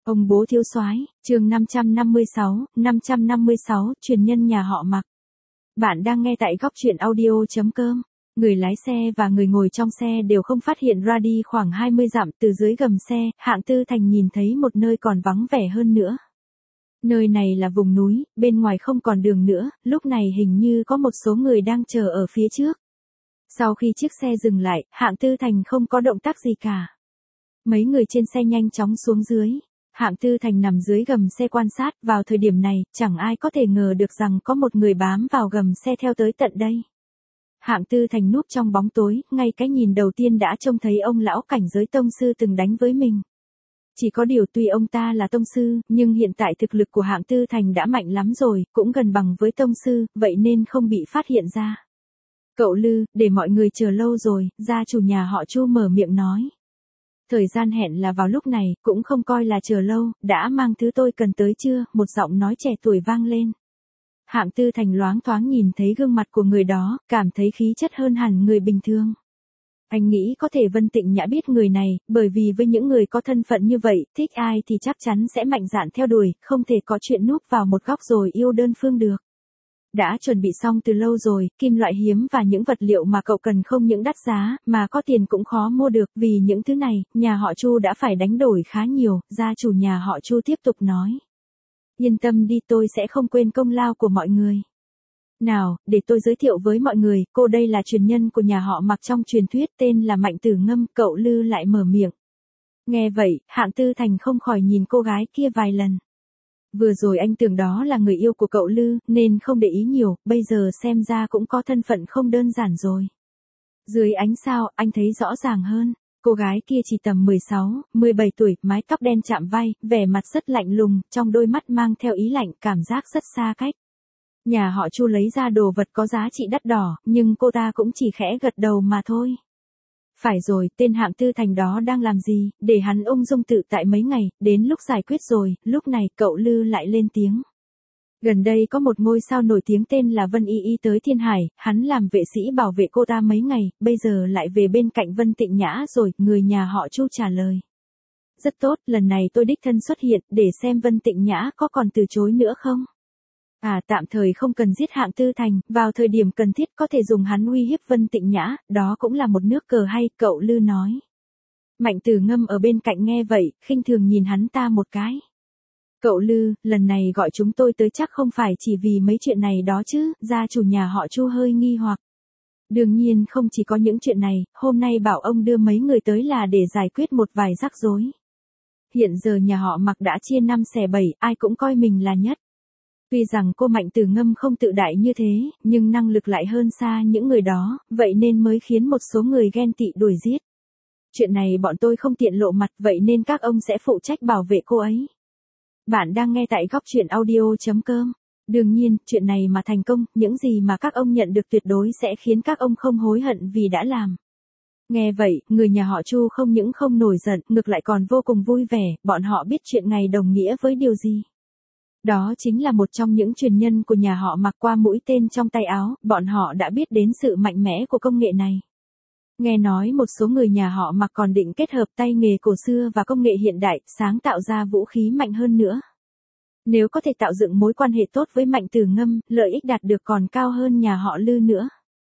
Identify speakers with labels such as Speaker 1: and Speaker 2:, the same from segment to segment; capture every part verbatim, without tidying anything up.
Speaker 1: Ông bố thiếu soái, chương năm trăm năm mươi sáu, năm trăm năm mươi sáu, truyền nhân nhà họ Mạc. Bạn đang nghe tại góc truyện audio chấm com. Người lái xe và người ngồi trong xe đều không phát hiện ra đi khoảng hai mươi dặm từ dưới gầm xe, Hạng Tư Thành nhìn thấy một nơi còn vắng vẻ hơn nữa. Nơi này là vùng núi, bên ngoài không còn đường nữa, lúc này hình như có một số người đang chờ ở phía trước. Sau khi chiếc xe dừng lại, Hạng Tư Thành không có động tác gì cả. Mấy người trên xe nhanh chóng xuống dưới. Hạng Tư Thành nằm dưới gầm xe quan sát, vào thời điểm này, chẳng ai có thể ngờ được rằng có một người bám vào gầm xe theo tới tận đây. Hạng Tư Thành núp trong bóng tối, ngay cái nhìn đầu tiên đã trông thấy ông lão cảnh giới tông sư từng đánh với mình. Chỉ có điều tuy ông ta là tông sư, nhưng hiện tại thực lực của Hạng Tư Thành đã mạnh lắm rồi, cũng gần bằng với tông sư, vậy nên không bị phát hiện ra. Cậu Lư, để mọi người chờ lâu rồi, gia chủ nhà họ Chu mở miệng nói. Thời gian hẹn là vào lúc này, cũng không coi là chờ lâu, đã mang thứ tôi cần tới chưa, một giọng nói trẻ tuổi vang lên. Hạng Tư Thành loáng thoáng nhìn thấy gương mặt của người đó, cảm thấy khí chất hơn hẳn người bình thường. Anh nghĩ có thể Vân Tịnh Nhã biết người này, bởi vì với những người có thân phận như vậy, thích ai thì chắc chắn sẽ mạnh dạn theo đuổi, không thể có chuyện núp vào một góc rồi yêu đơn phương được. Đã chuẩn bị xong từ lâu rồi, kim loại hiếm và những vật liệu mà cậu cần không những đắt giá, mà có tiền cũng khó mua được, vì những thứ này, nhà họ Chu đã phải đánh đổi khá nhiều, gia chủ nhà họ Chu tiếp tục nói. Yên tâm đi, tôi sẽ không quên công lao của mọi người. Nào, để tôi giới thiệu với mọi người, cô đây là truyền nhân của nhà họ Mạc trong truyền thuyết, tên là Mạnh Tử Ngâm, cậu Lư lại mở miệng. Nghe vậy, Hạng Tư Thành không khỏi nhìn cô gái kia vài lần. Vừa rồi anh tưởng đó là người yêu của cậu Lư, nên không để ý nhiều, bây giờ xem ra cũng có thân phận không đơn giản rồi. Dưới ánh sao, anh thấy rõ ràng hơn, cô gái kia chỉ tầm mười sáu, mười bảy tuổi, mái tóc đen chạm vai, vẻ mặt rất lạnh lùng, trong đôi mắt mang theo ý lạnh, cảm giác rất xa cách. Nhà họ Chu lấy ra đồ vật có giá trị đắt đỏ, nhưng cô ta cũng chỉ khẽ gật đầu mà thôi. Phải rồi, tên Hạng Tư Thành đó đang làm gì, để hắn ung dung tự tại mấy ngày, đến lúc giải quyết rồi, lúc này cậu Lư lại lên tiếng. Gần đây có một ngôi sao nổi tiếng tên là Vân Y Y tới Thiên Hải, hắn làm vệ sĩ bảo vệ cô ta mấy ngày, bây giờ lại về bên cạnh Vân Tịnh Nhã rồi, người nhà họ Chu trả lời. Rất tốt, lần này tôi đích thân xuất hiện, để xem Vân Tịnh Nhã có còn từ chối nữa không. À, tạm thời không cần giết Hạng Tư Thành, vào thời điểm cần thiết có thể dùng hắn uy hiếp Vân Tịnh Nhã, đó cũng là một nước cờ hay, cậu Lư nói. Mạnh Tử Ngâm ở bên cạnh nghe vậy, khinh thường nhìn hắn ta một cái. Cậu Lư, lần này gọi chúng tôi tới chắc không phải chỉ vì mấy chuyện này đó chứ, gia chủ nhà họ Chu hơi nghi hoặc. Đương nhiên không chỉ có những chuyện này, hôm nay bảo ông đưa mấy người tới là để giải quyết một vài rắc rối. Hiện giờ nhà họ Mạc đã chia năm xẻ bảy, ai cũng coi mình là nhất. Tuy rằng cô Mạnh Tử Ngâm không tự đại như thế, nhưng năng lực lại hơn xa những người đó, vậy nên mới khiến một số người ghen tị đuổi giết. Chuyện này bọn tôi không tiện lộ mặt, vậy nên các ông sẽ phụ trách bảo vệ cô ấy. Bạn đang nghe tại góc truyện audio chấm com. Đương nhiên, chuyện này mà thành công, những gì mà các ông nhận được tuyệt đối sẽ khiến các ông không hối hận vì đã làm. Nghe vậy, người nhà họ Chu không những không nổi giận, ngược lại còn vô cùng vui vẻ, bọn họ biết chuyện này đồng nghĩa với điều gì. Đó chính là một trong những truyền nhân của nhà họ Mạc qua mũi tên trong tay áo, bọn họ đã biết đến sự mạnh mẽ của công nghệ này. Nghe nói một số người nhà họ Mạc còn định kết hợp tay nghề cổ xưa và công nghệ hiện đại, sáng tạo ra vũ khí mạnh hơn nữa. Nếu có thể tạo dựng mối quan hệ tốt với Mạnh Tử Ngâm, lợi ích đạt được còn cao hơn nhà họ Lư nữa.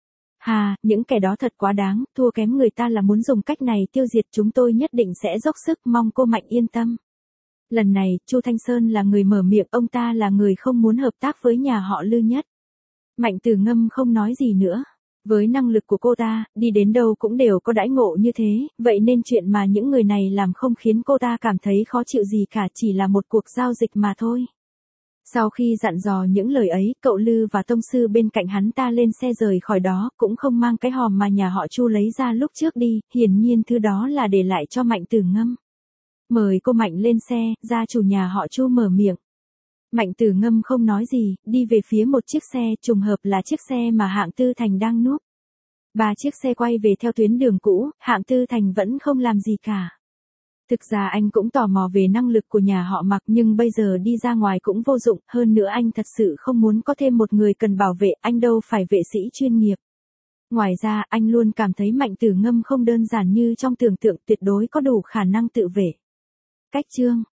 Speaker 1: Hà, những kẻ đó thật quá đáng, thua kém người ta là muốn dùng cách này tiêu diệt chúng tôi, nhất định sẽ dốc sức, mong cô Mạnh yên tâm. Lần này, Chu Thanh Sơn là người mở miệng, ông ta là người không muốn hợp tác với nhà họ Lư nhất. Mạnh Tử Ngâm không nói gì nữa. Với năng lực của cô ta, đi đến đâu cũng đều có đãi ngộ như thế, vậy nên chuyện mà những người này làm không khiến cô ta cảm thấy khó chịu gì cả, chỉ là một cuộc giao dịch mà thôi. Sau khi dặn dò những lời ấy, cậu Lư và tông sư bên cạnh hắn ta lên xe rời khỏi đó, cũng không mang cái hòm mà nhà họ Chu lấy ra lúc trước đi, hiển nhiên thứ đó là để lại cho Mạnh Tử Ngâm. Mời cô Mạnh lên xe, gia chủ nhà họ Chu mở miệng. Mạnh Tử Ngâm không nói gì, đi về phía một chiếc xe, trùng hợp là chiếc xe mà Hạng Tư Thành đang núp. Ba chiếc xe quay về theo tuyến đường cũ, Hạng Tư Thành vẫn không làm gì cả. Thực ra anh cũng tò mò về năng lực của nhà họ Mạc, nhưng bây giờ đi ra ngoài cũng vô dụng, hơn nữa anh thật sự không muốn có thêm một người cần bảo vệ, anh đâu phải vệ sĩ chuyên nghiệp. Ngoài ra, anh luôn cảm thấy Mạnh Tử Ngâm không đơn giản như trong tưởng tượng, tuyệt đối có đủ khả năng tự vệ. Cách chương